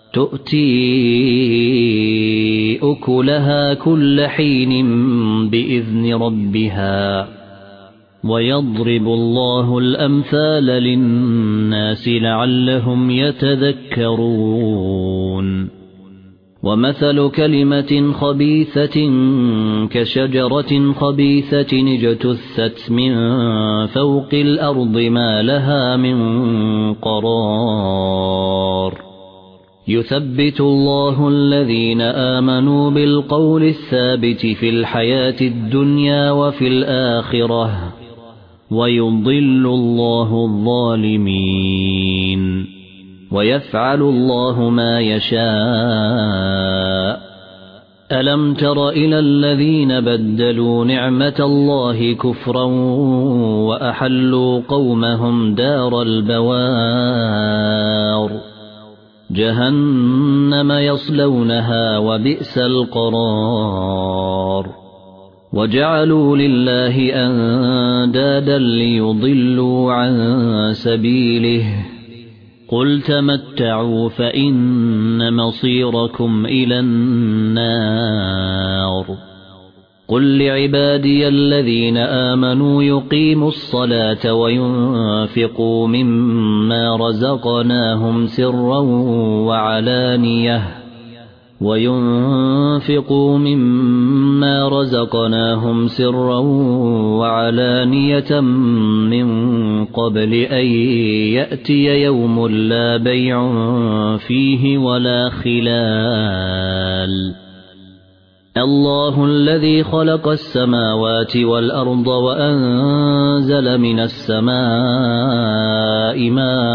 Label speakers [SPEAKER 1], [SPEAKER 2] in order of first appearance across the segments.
[SPEAKER 1] تؤتي أكلها كل حين بإذن ربها ويضرب الله الأمثال للناس لعلهم يتذكرون ومثل كلمة خبيثة كشجرة خبيثة اجتثت من فوق الأرض ما لها من قرار يثبت الله الذين آمنوا بالقول الثابت في الحياة الدنيا وفي الآخرة ويضل الله الظالمين ويفعل الله ما يشاء ألم تر إلى الذين بدلوا نعمة الله كفرا وأحلوا قومهم دار البوار جهنم يصلونها وبئس القرار وجعلوا لله أندادا ليضلوا عن سبيله قل تمتعوا فإن مصيركم إلى النار قل لعبادي الذين آمنوا يقيموا الصلاة وينفقوا مما رزقناهم سرا وعلانية من قبل أن يأتي يوم لا بيع فيه ولا خلال الله الذي خلق السماوات والأرض وأنزل من السماء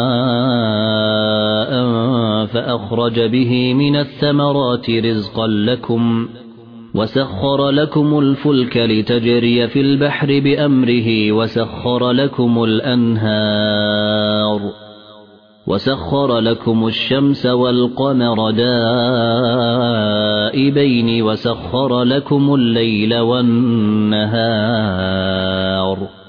[SPEAKER 1] ماء فأخرج به من الثمرات رزقا لكم وسخر لكم الفلك لتجري في البحر بأمره وسخر لكم الأنهار وسخر لكم الشمس والقمر دائبين وسخر لكم الليل والنهار